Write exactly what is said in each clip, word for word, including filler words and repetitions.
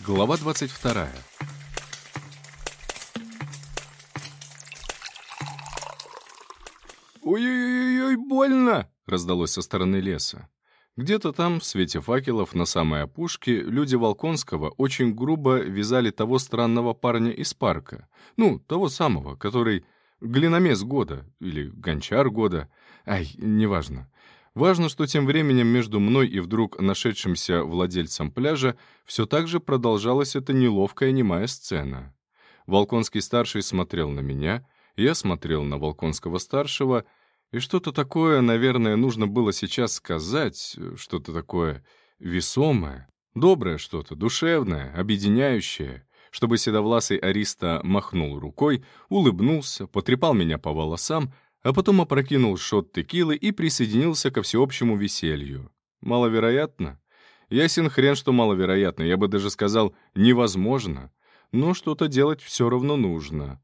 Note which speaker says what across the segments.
Speaker 1: Глава двадцать вторая. «Ой-ой-ой, больно!» — раздалось со стороны леса. Где-то там, в свете факелов, на самой опушке, люди Волконского очень грубо вязали того странного парня из парка. Ну, того самого, который глиномес года или гончар года. Ай, неважно. Важно, что тем временем между мной и вдруг нашедшимся владельцем пляжа все так же продолжалась эта неловкая немая сцена. Волконский-старший смотрел на меня, я смотрел на Волконского-старшего, и что-то такое, наверное, нужно было сейчас сказать, что-то такое весомое, доброе что-то, душевное, объединяющее, чтобы седовласый Ариста махнул рукой, улыбнулся, потрепал меня по волосам, а потом опрокинул шот текилы и присоединился ко всеобщему веселью. Маловероятно? Ясен хрен, что маловероятно, я бы даже сказал невозможно, но что-то делать все равно нужно.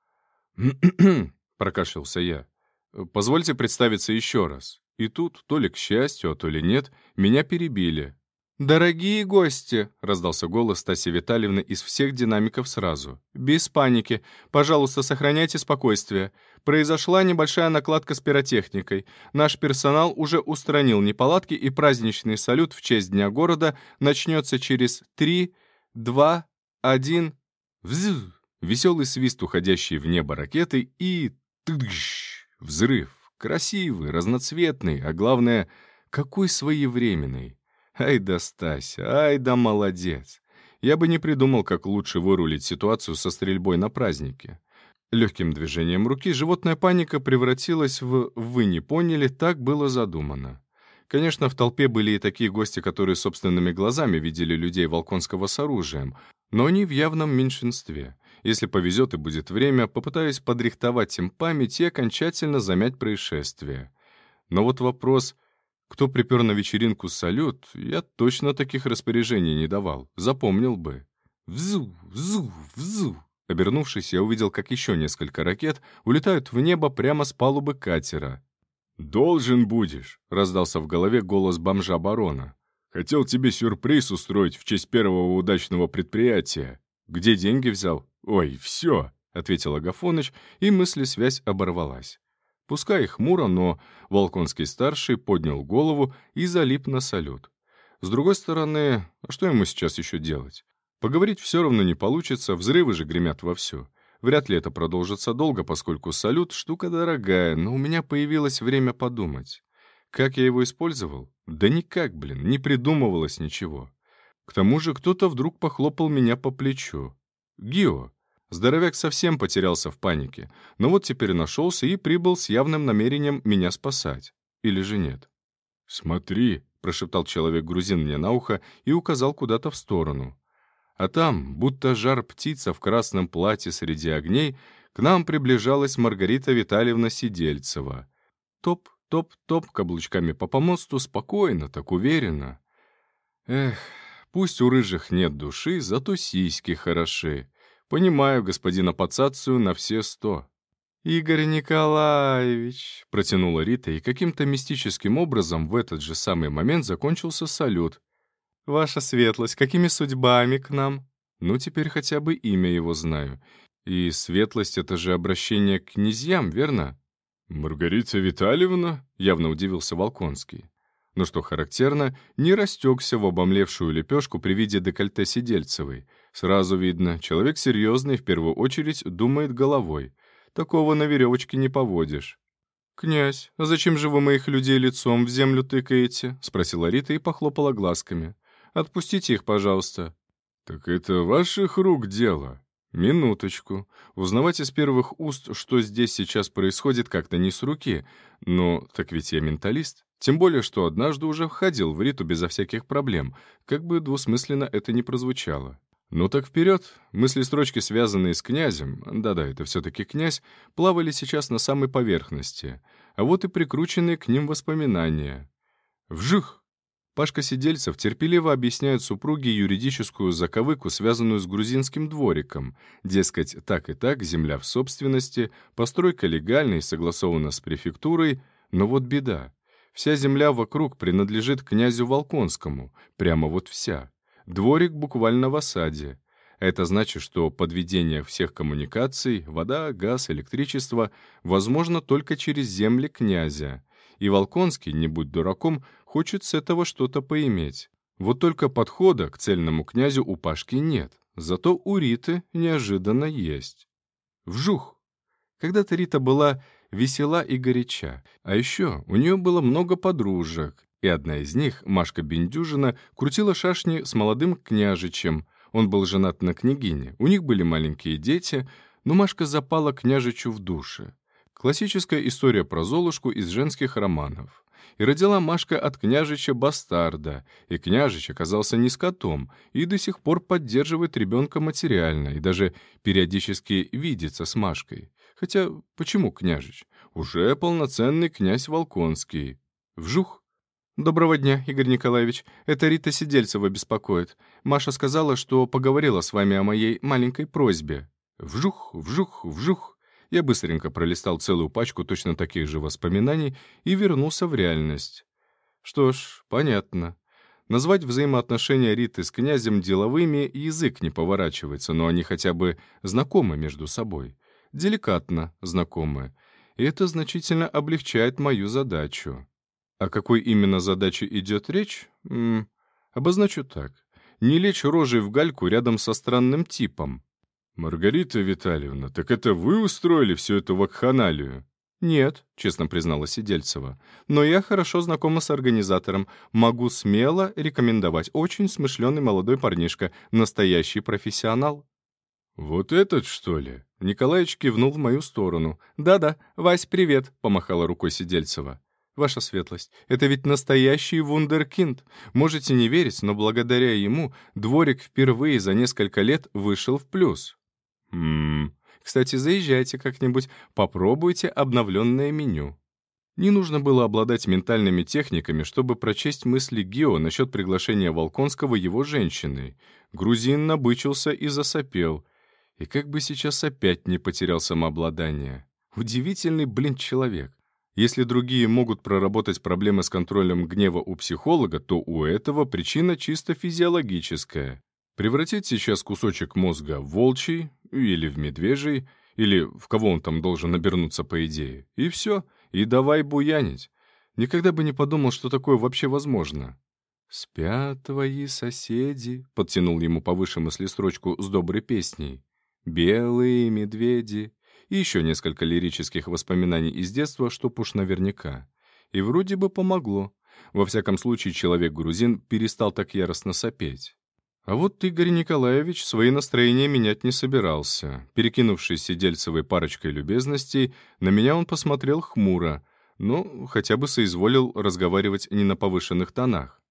Speaker 1: Прокашлялся я. «Позвольте представиться еще раз». И тут, то ли к счастью, а то ли нет, меня перебили. «Дорогие гости!» — раздался голос Стаси Витальевны из всех динамиков сразу. «Без паники. Пожалуйста, сохраняйте спокойствие. Произошла небольшая накладка с пиротехникой. Наш персонал уже устранил неполадки, и праздничный салют в честь Дня города начнется через три, два, один... Вззз!» Веселый свист, уходящий в небо ракеты, и... Тыдыщ! Взрыв. Красивый, разноцветный, а главное, какой своевременный. Ай да Стася, ай да молодец. Я бы не придумал, как лучше вырулить ситуацию со стрельбой на празднике. Легким движением руки животная паника превратилась в «вы не поняли, так было задумано». Конечно, в толпе были и такие гости, которые собственными глазами видели людей Волконского с оружием, но они в явном меньшинстве. Если повезет и будет время, попытаюсь подрихтовать им память и окончательно замять происшествие. Но вот вопрос, кто припер на вечеринку салют, я точно таких распоряжений не давал, запомнил бы. Взу, взу, взу. Обернувшись, я увидел, как еще несколько ракет улетают в небо прямо с палубы катера. «Должен будешь», — раздался в голове голос бомжа-барона. «Хотел тебе сюрприз устроить в честь первого удачного предприятия. Где деньги взял? Ой, все», — ответил Агафоныч, и мыслесвязь оборвалась. Пускай и хмуро, но Волконский-старший поднял голову и залип на салют. С другой стороны, а что ему сейчас еще делать? Поговорить все равно не получится, взрывы же гремят вовсю. Вряд ли это продолжится долго, поскольку салют — штука дорогая, но у меня появилось время подумать. Как я его использовал? Да никак, блин, не придумывалось ничего. К тому же кто-то вдруг похлопал меня по плечу. Гио. Здоровяк совсем потерялся в панике, но вот теперь нашелся и прибыл с явным намерением меня спасать. Или же нет? «Смотри», — прошептал человек-грузин мне на ухо и указал куда-то в сторону. А там, будто жар-птица в красном платье среди огней, к нам приближалась Маргарита Витальевна Сидельцева. Топ, топ, топ, каблучками по помосту, спокойно, так уверенно. Эх, пусть у рыжих нет души, зато сиськи хороши. Понимаю господина Пацацию на все сто. «Игорь Николаевич», — протянула Рита, и каким-то мистическим образом в этот же самый момент закончился салют. «Ваша светлость, какими судьбами к нам?» Ну, теперь хотя бы имя его знаю. И светлость — это же обращение к князьям, верно? «Маргарита Витальевна?» — явно удивился Волконский. Но что характерно, не растекся в обомлевшую лепешку при виде декольте Сидельцевой. Сразу видно, человек серьезный, в первую очередь, думает головой. Такого на веревочке не поводишь. «Князь, а зачем же вы моих людей лицом в землю тыкаете?» — спросила Рита и похлопала глазками. «Отпустите их, пожалуйста». «Так это ваших рук дело?» «Минуточку. Узнавать из первых уст, что здесь сейчас происходит, как-то не с руки. Но так ведь я менталист. Тем более, что однажды уже входил в Риту безо всяких проблем, как бы двусмысленно это ни прозвучало. Ну так вперед. Мысли-строчки, связанные с князем, да-да, это все-таки князь, плавали сейчас на самой поверхности. А вот и прикрученные к ним воспоминания. Вжих! Пашка Сидельцев терпеливо объясняет супруге юридическую заковыку, связанную с грузинским двориком. Дескать, так и так, земля в собственности, постройка легальна и согласована с префектурой, но вот беда. Вся земля вокруг принадлежит князю Волконскому, прямо вот вся. Дворик буквально в осаде. Это значит, что подведение всех коммуникаций, вода, газ, электричество, возможно только через земли князя. И Волконский, не будь дураком, хочет с этого что-то поиметь. Вот только подхода к цельному князю у Пашки нет. Зато у Риты неожиданно есть. Вжух! Когда-то Рита была весела и горяча. А еще у нее было много подружек. И одна из них, Машка Бендюжина, крутила шашни с молодым княжичем. Он был женат на княгине, у них были маленькие дети, но Машка запала княжичу в душе. Классическая история про Золушку из женских романов. И родила Машка от княжича бастарда, и княжич оказался не скотом, и до сих пор поддерживает ребенка материально, и даже периодически видится с Машкой. Хотя, почему княжич? Уже полноценный князь Волконский. Вжух! «Доброго дня, Игорь Николаевич. Это Рита Сидельцева беспокоит. Маша сказала, что поговорила с вами о моей маленькой просьбе». Вжух, вжух, вжух. Я быстренько пролистал целую пачку точно таких же воспоминаний и вернулся в реальность. Что ж, понятно. Назвать взаимоотношения Риты с князем деловыми язык не поворачивается, но они хотя бы знакомы между собой. Деликатно знакомы. И это значительно облегчает мою задачу. О какой именно задаче идет речь? М-м, обозначу так. Не лечь рожей в гальку рядом со странным типом. «Маргарита Витальевна, так это вы устроили всю эту вакханалию?» «Нет», — честно признала Сидельцева. «Но я хорошо знакома с организатором. Могу смело рекомендовать. Очень смышленый молодой парнишка. Настоящий профессионал». «Вот этот, что ли?»
Speaker 2: Николаич кивнул в мою сторону. «Да-да, Вась, привет», — помахала рукой Сидельцева. «Ваша светлость, это ведь настоящий вундеркинд. Можете не верить, но благодаря ему дворик впервые за несколько лет вышел в плюс».
Speaker 1: «Ммм...»
Speaker 2: «Кстати, заезжайте как-нибудь, попробуйте обновленное меню». Не нужно было обладать ментальными техниками, чтобы прочесть мысли Гео насчет приглашения Волконского его женщиной. Грузин набычился и засопел. И как бы сейчас опять не потерял самообладание. Удивительный, блин, человек. Если другие могут проработать проблемы с контролем гнева у психолога, то у этого причина чисто физиологическая. Превратить сейчас кусочек мозга в волчий или в медвежий, или в кого он там должен обернуться по идее, и все, и давай буянить. Никогда бы не подумал, что такое вообще возможно. «Спят твои соседи», — подтянул ему повыше мыслестрочку с доброй песней. «Белые медведи». И еще несколько лирических воспоминаний из детства, чтоб уж наверняка. И вроде бы помогло. Во всяком случае, человек-грузин перестал так яростно сопеть. А вот Игорь Николаевич свои настроения менять не собирался. Перекинувшись Сидельцевой парочкой любезностей, на меня он посмотрел хмуро, но хотя бы соизволил разговаривать не на повышенных тонах.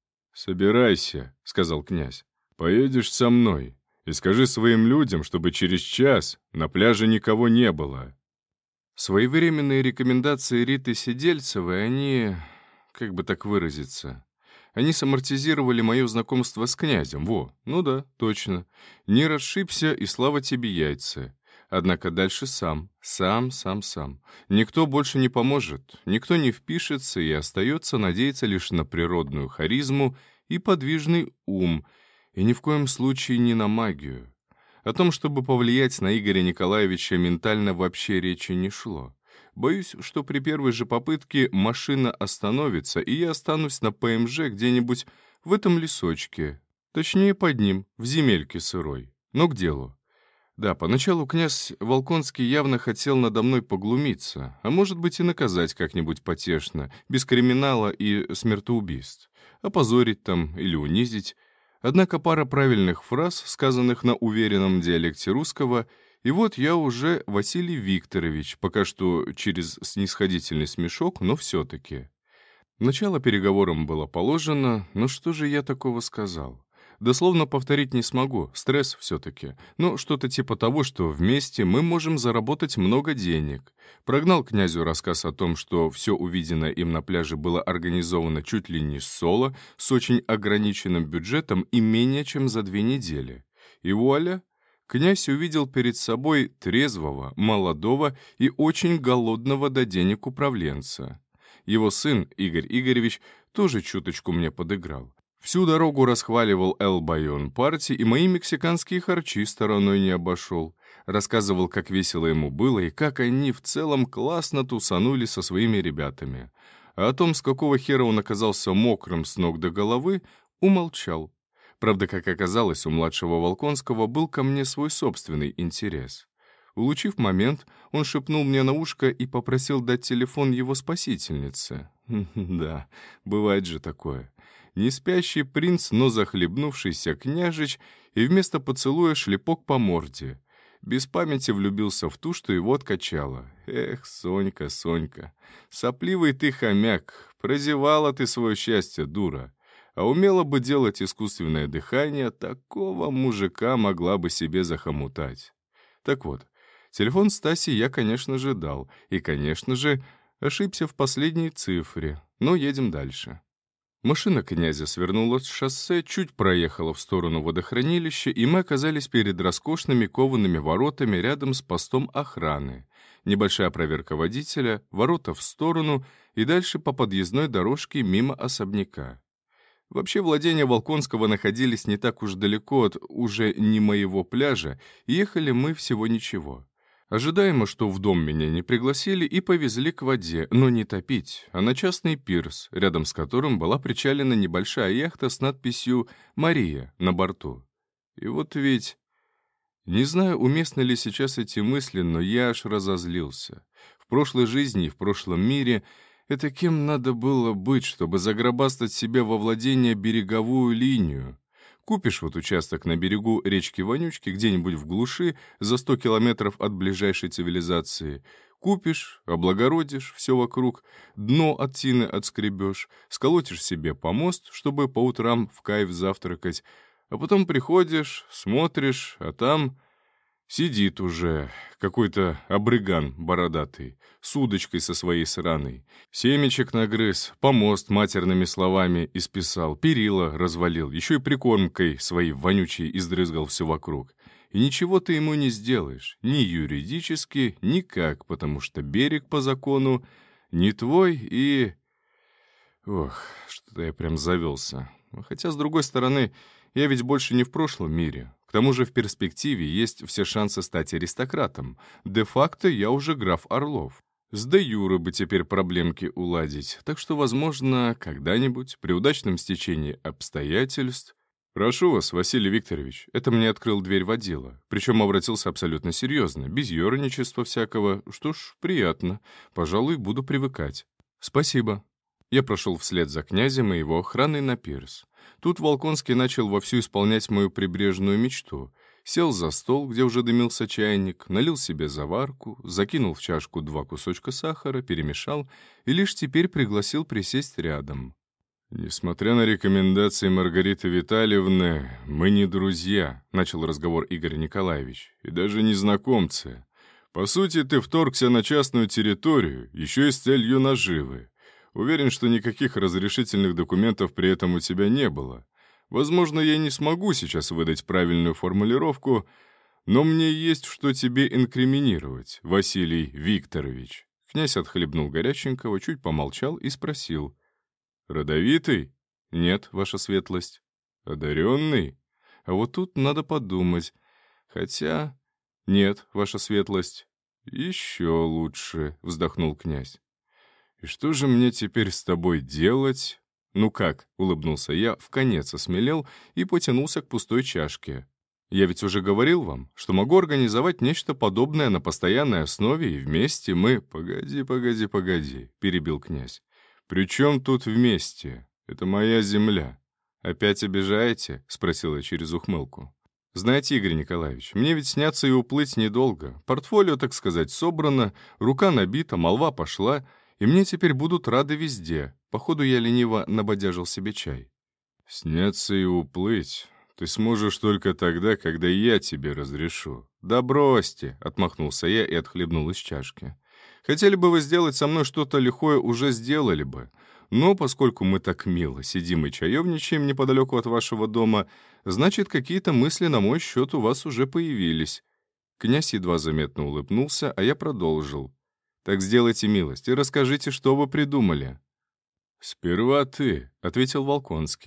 Speaker 1: «Собирайся», — сказал князь, — «поедешь со мной. И скажи своим людям, чтобы через час на пляже никого не было».
Speaker 2: Своевременные рекомендации Риты Сидельцевой, они, как бы так выразиться, они самортизировали мое знакомство с князем, во, ну да, точно. Не расшибся, и слава тебе яйца. Однако дальше сам, сам, сам, сам. Никто больше не поможет, никто не впишется, и остается надеяться лишь на природную харизму и подвижный ум, и ни в коем случае не на магию. О том, чтобы повлиять на Игоря Николаевича ментально, вообще речи не шло. Боюсь, что при первой же попытке машина остановится, и я останусь на ПМЖ где-нибудь в этом лесочке. Точнее, под ним, в земельке сырой. Но к делу. Да, поначалу князь Волконский явно хотел надо мной поглумиться, а может быть и наказать как-нибудь потешно, без криминала и смертоубийств. Опозорить там или унизить. Однако пара правильных фраз, сказанных на уверенном диалекте русского, и вот я уже Василий Викторович, пока что через снисходительный смешок, но все-таки. Начало переговорам было положено, но что же я такого сказал? Дословно повторить не смогу, стресс все-таки. Но что-то типа того, что вместе мы можем заработать много денег. Прогнал князю рассказ о том, что все увиденное им на пляже было организовано чуть ли не с соло, с очень ограниченным бюджетом и менее чем за две недели. И вуаля! Князь увидел перед собой трезвого, молодого и очень голодного до денег управленца. Его сын, Игорь Игоревич, тоже чуточку мне подыграл.
Speaker 1: Всю дорогу расхваливал Эл Байон Парти и мои мексиканские харчи стороной не обошел. Рассказывал, как весело ему было и как они в целом классно тусанули со своими ребятами. А о том, с какого хера он оказался мокрым с ног до головы, умолчал. Правда, как оказалось, у младшего Волконского был ко мне свой собственный интерес. Улучив момент, он шепнул мне на ушко и попросил дать телефон его спасительнице. Да, бывает же такое. Не спящий принц, но захлебнувшийся княжич, и вместо поцелуя шлепок по морде. Без памяти влюбился в ту, что его откачала. Эх, Сонька, Сонька, сопливый ты хомяк, прозевала ты свое счастье, дура. А умела бы делать искусственное дыхание, такого мужика могла бы себе захомутать. Так вот, телефон Стаси я, конечно же, дал, и, конечно же, ошибся в последней цифре, но едем дальше. Машина князя свернула с шоссе, чуть проехала в сторону водохранилища, и мы оказались перед роскошными коваными воротами рядом с постом охраны. Небольшая проверка водителя, ворота в сторону и дальше по подъездной дорожке мимо особняка. Вообще, владения Волконского находились не так уж далеко от уже не моего пляжа, и ехали мы всего ничего. Ожидаемо, что в дом меня не пригласили и повезли к воде, но не топить, а на частный пирс, рядом с которым была причалена небольшая яхта с надписью «Мария» на борту. И вот ведь... Не знаю, уместны ли сейчас эти мысли, но я аж разозлился. В прошлой жизни и в прошлом мире это кем надо было быть, чтобы загробастать себе во владение береговую линию? Купишь вот участок на берегу речки Вонючки, где-нибудь в глуши, за сто километров от ближайшей цивилизации. Купишь, облагородишь все вокруг, дно от тины отскребешь, сколотишь себе помост, чтобы по утрам в кайф завтракать, а потом приходишь, смотришь, а там... Сидит уже какой-то обрыган бородатый, с удочкой со своей сраной. Семечек нагрыз, помост матерными словами исписал, перила развалил, еще и прикормкой своей вонючей издрызгал все вокруг. И ничего ты ему не сделаешь, ни юридически, никак, потому что берег по закону не твой и... Ох, что-то я прям завелся. Хотя, с другой стороны, я ведь больше не в прошлом мире. К тому же в перспективе есть все шансы стать аристократом. Де-факто я уже граф Орлов. С де-юре бы теперь проблемки уладить. Так что, возможно, когда-нибудь, при удачном стечении обстоятельств... «Прошу вас, Василий Викторович», это мне открыл дверь водила. Причем обратился абсолютно серьезно, без ерничества всякого. Что ж, приятно. Пожалуй, буду привыкать. «Спасибо». Я прошел вслед за князем и его охраной на пирс. Тут Волконский начал вовсю исполнять мою прибрежную мечту. Сел за стол, где уже дымился чайник, налил себе заварку, закинул в чашку два кусочка сахара, перемешал и лишь теперь пригласил присесть рядом. «Несмотря на рекомендации Маргариты Витальевны, мы не друзья», — начал разговор Игорь Николаевич, — «и даже не знакомцы. По сути, ты вторгся на частную территорию, еще и с целью наживы. Уверен, что никаких разрешительных документов при этом у тебя не было. Возможно, я не смогу сейчас выдать правильную формулировку, но мне есть что тебе инкриминировать, Василий Викторович». Князь отхлебнул горяченького, чуть помолчал и спросил. «Родовитый? Нет, ваша светлость. Одаренный? А вот тут надо подумать. Хотя... Нет, ваша светлость. Еще лучше», — вздохнул князь. «И что же мне теперь с тобой делать?» «Ну как?» — улыбнулся я, вконец осмелел и потянулся к пустой чашке. «Я ведь уже говорил вам, что могу организовать нечто подобное на постоянной основе, и вместе мы...» «Погоди, погоди, погоди», — перебил князь. «При чем тут вместе? Это моя земля». «Опять обижаете?» — спросил я через ухмылку. «Знаете, Игорь Николаевич, мне ведь сняться и уплыть недолго. Портфолио, так сказать, собрано, рука набита, молва пошла, и мне теперь будут рады везде». Походу, я лениво набодяжил себе чай. «Сняться и уплыть ты сможешь только тогда, когда я тебе разрешу». «Да бросьте», — отмахнулся я и отхлебнул из чашки. «Хотели бы вы сделать со мной что-то лихое, уже сделали бы. Но поскольку мы так мило сидим и чаевничаем неподалеку от вашего дома, значит, какие-то мысли на мой счет у вас уже появились». Князь едва заметно улыбнулся, а я продолжил. «Так сделайте милость и расскажите, что вы придумали». «Сперва ты», — ответил Волконский.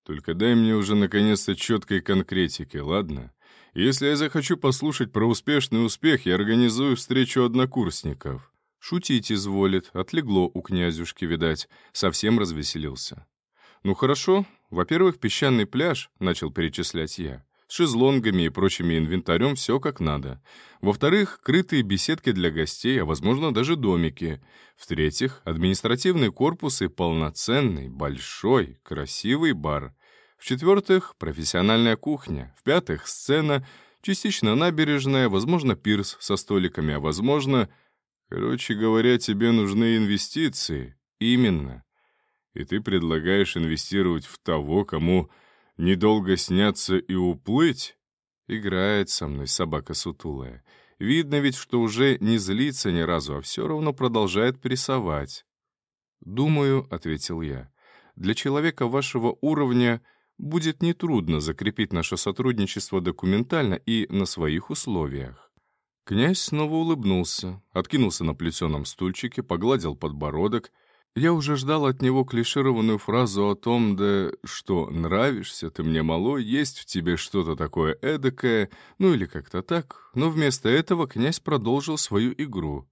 Speaker 2: Только дай мне уже наконец-то четкой конкретики, ладно? Если я захочу послушать про успешный успех, я организую встречу однокурсников».
Speaker 1: Шутить изволит, отлегло у князюшки, видать, совсем развеселился. «Ну хорошо, во-первых, песчаный пляж», — начал перечислять я, с шезлонгами и прочими инвентарем все как надо. Во-вторых, крытые беседки для гостей, а возможно даже домики. В-третьих, административный корпус и полноценный, большой, красивый бар. В-четвертых, профессиональная кухня. В-пятых, сцена, частично набережная, возможно, пирс со столиками, а возможно... Короче говоря, тебе нужны инвестиции. Именно. И ты предлагаешь инвестировать в того, кому недолго сняться и уплыть? Играет со мной собака сутулая. Видно ведь, что уже не злится ни разу, а все равно продолжает прессовать. «Думаю», — ответил я, — «для человека вашего уровня будет нетрудно закрепить наше сотрудничество документально и на своих условиях». Князь снова улыбнулся, откинулся на плетеном стульчике, погладил подбородок. Я уже ждал от него клишированную фразу о том, да что «нравишься ты мне, малой, есть в тебе что-то такое эдакое», ну или как-то так, но вместо этого князь продолжил свою игру.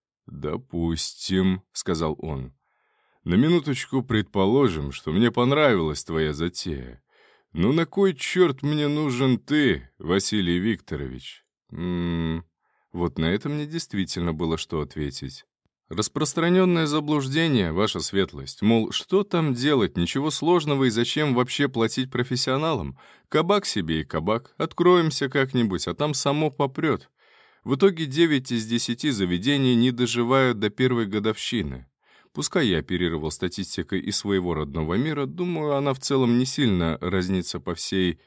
Speaker 2: «Допустим», — сказал он. «На минуточку предположим, что мне понравилась твоя затея. Ну на кой черт мне нужен ты, Василий Викторович?»
Speaker 1: М-м, вот на это мне действительно было что ответить. Распространенное заблуждение, ваша светлость, мол, что там делать, ничего сложного и зачем вообще платить профессионалам? Кабак себе и кабак, откроемся как-нибудь, а там само попрет. В итоге девять из десяти заведений не доживают до первой годовщины. Пускай я оперировал статистикой из своего родного мира, думаю, она в целом не сильно разнится по всей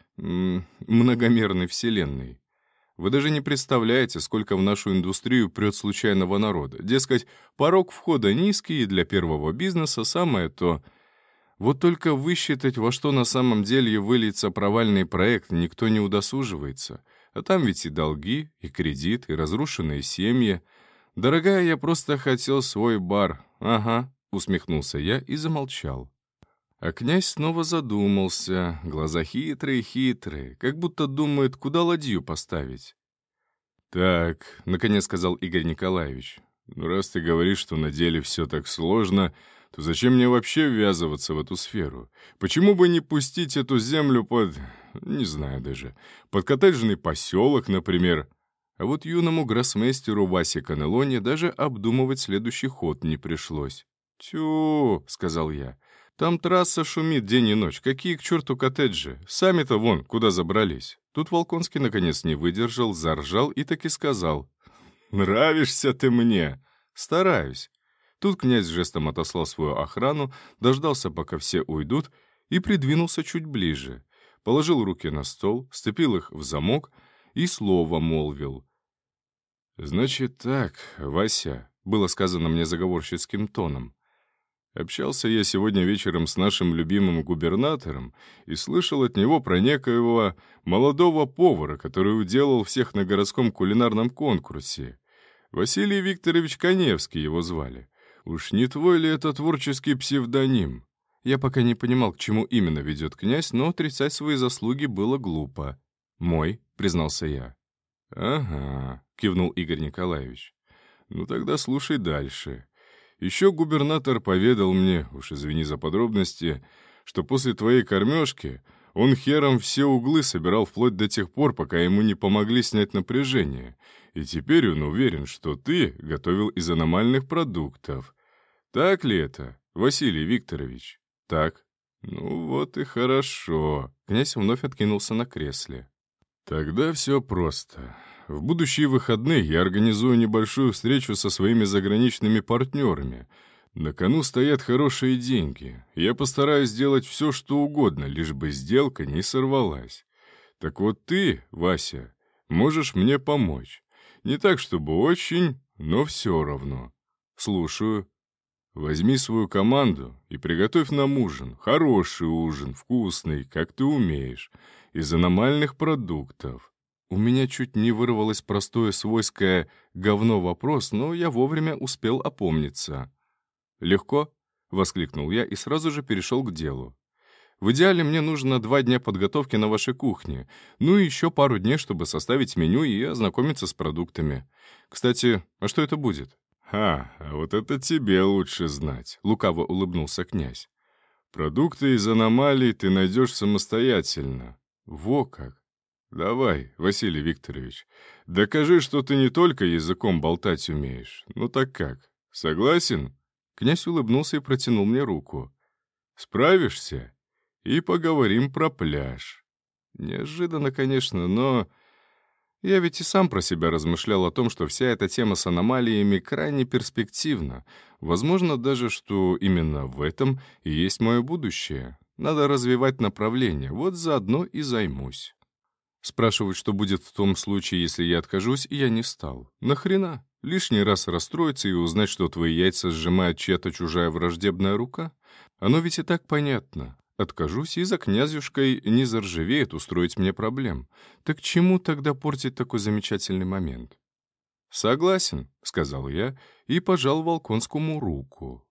Speaker 1: м- многомерной вселенной. Вы даже не представляете, сколько в нашу индустрию прет случайного народа. Дескать, порог входа низкий, и для первого бизнеса самое то. Вот только высчитать, во что на самом деле выльется провальный проект, никто не удосуживается. А там ведь и долги, и кредит, и разрушенные семьи. Дорогая, я просто хотел свой бар. Ага, усмехнулся я и замолчал. А князь снова задумался, глаза хитрые-хитрые, как будто думает, куда ладью поставить.
Speaker 2: «Так», — наконец сказал Игорь Николаевич, «ну раз ты говоришь, что на деле все так сложно, то зачем мне вообще ввязываться в эту сферу? Почему бы не пустить эту землю под... не знаю даже, под коттеджный поселок, например?»
Speaker 1: А вот юному гроссмейстеру Васе Канелоне даже обдумывать следующий ход не пришлось. «Тю», — сказал я, — «там трасса шумит день и ночь. Какие к черту коттеджи? Сами-то вон, куда забрались». Тут Волконский наконец не выдержал, заржал и таки сказал:
Speaker 2: «Нравишься ты мне!»
Speaker 1: «Стараюсь». Тут князь жестом отослал свою охрану, дождался, пока все уйдут, и придвинулся чуть ближе. Положил руки на стол, сцепил их в замок и слово молвил.
Speaker 2: «Значит так, Вася», — было сказано мне заговорщицким тоном. «Общался я сегодня вечером с нашим любимым губернатором и слышал от него про некоего молодого повара, который уделал всех на городском кулинарном конкурсе. Василий Викторович Коневский его звали. Уж не твой ли это творческий псевдоним?»
Speaker 1: Я пока не понимал, к чему именно ведет князь, но отрицать свои заслуги было глупо. «Мой», — признался я.
Speaker 2: «Ага», — кивнул Игорь Николаевич. «Ну тогда слушай дальше. Еще губернатор поведал мне, уж извини за подробности, что после твоей кормежки он хером все углы собирал вплоть до тех пор, пока ему не помогли снять напряжение. И теперь он уверен, что ты готовил из аномальных продуктов. Так ли это, Василий Викторович?»
Speaker 1: «Так».
Speaker 2: «Ну вот и хорошо».
Speaker 1: Князь вновь откинулся на кресле.
Speaker 2: «Тогда все просто. В будущие выходные я организую небольшую встречу со своими заграничными партнерами. На кону стоят хорошие деньги. Я постараюсь сделать все, что угодно, лишь бы сделка не сорвалась. Так вот ты, Вася, можешь мне помочь. Не так, чтобы очень, но все равно.
Speaker 1: Слушаю.
Speaker 2: Возьми свою команду и приготовь нам ужин. Хороший ужин, вкусный, как ты умеешь, из аномальных продуктов».
Speaker 1: У меня чуть не вырвалось простое свойское «говно вопрос», но я вовремя успел опомниться. «Легко?» — воскликнул я и сразу же перешел к делу. В идеале мне нужно два дня подготовки на вашей кухне, ну и еще пару дней, чтобы составить меню и ознакомиться с продуктами. Кстати, а что это будет?» «Ха, а вот это тебе лучше знать», — лукаво улыбнулся князь. «Продукты из аномалий ты найдешь самостоятельно». «Во как! Давай, Василий Викторович, докажи, что ты не только языком болтать умеешь. Ну так как, согласен?» Князь улыбнулся и протянул мне руку. «Справишься? И поговорим про пляж». Неожиданно, конечно, но... Я ведь и сам про себя размышлял о том, что вся эта тема с аномалиями крайне перспективна. Возможно даже, что именно в этом и есть мое будущее. Надо развивать направление, вот заодно и займусь. Спрашивать, что будет в том случае, если я откажусь, я не стал. Нахрена? Лишний раз расстроиться и узнать, что твои яйца сжимает чья-то чужая враждебная рука? Оно ведь и так понятно. Откажусь, и за князюшкой не заржавеет устроить мне проблем. Так чему тогда портить такой замечательный момент? «Согласен», — сказал я и пожал Волконскому руку.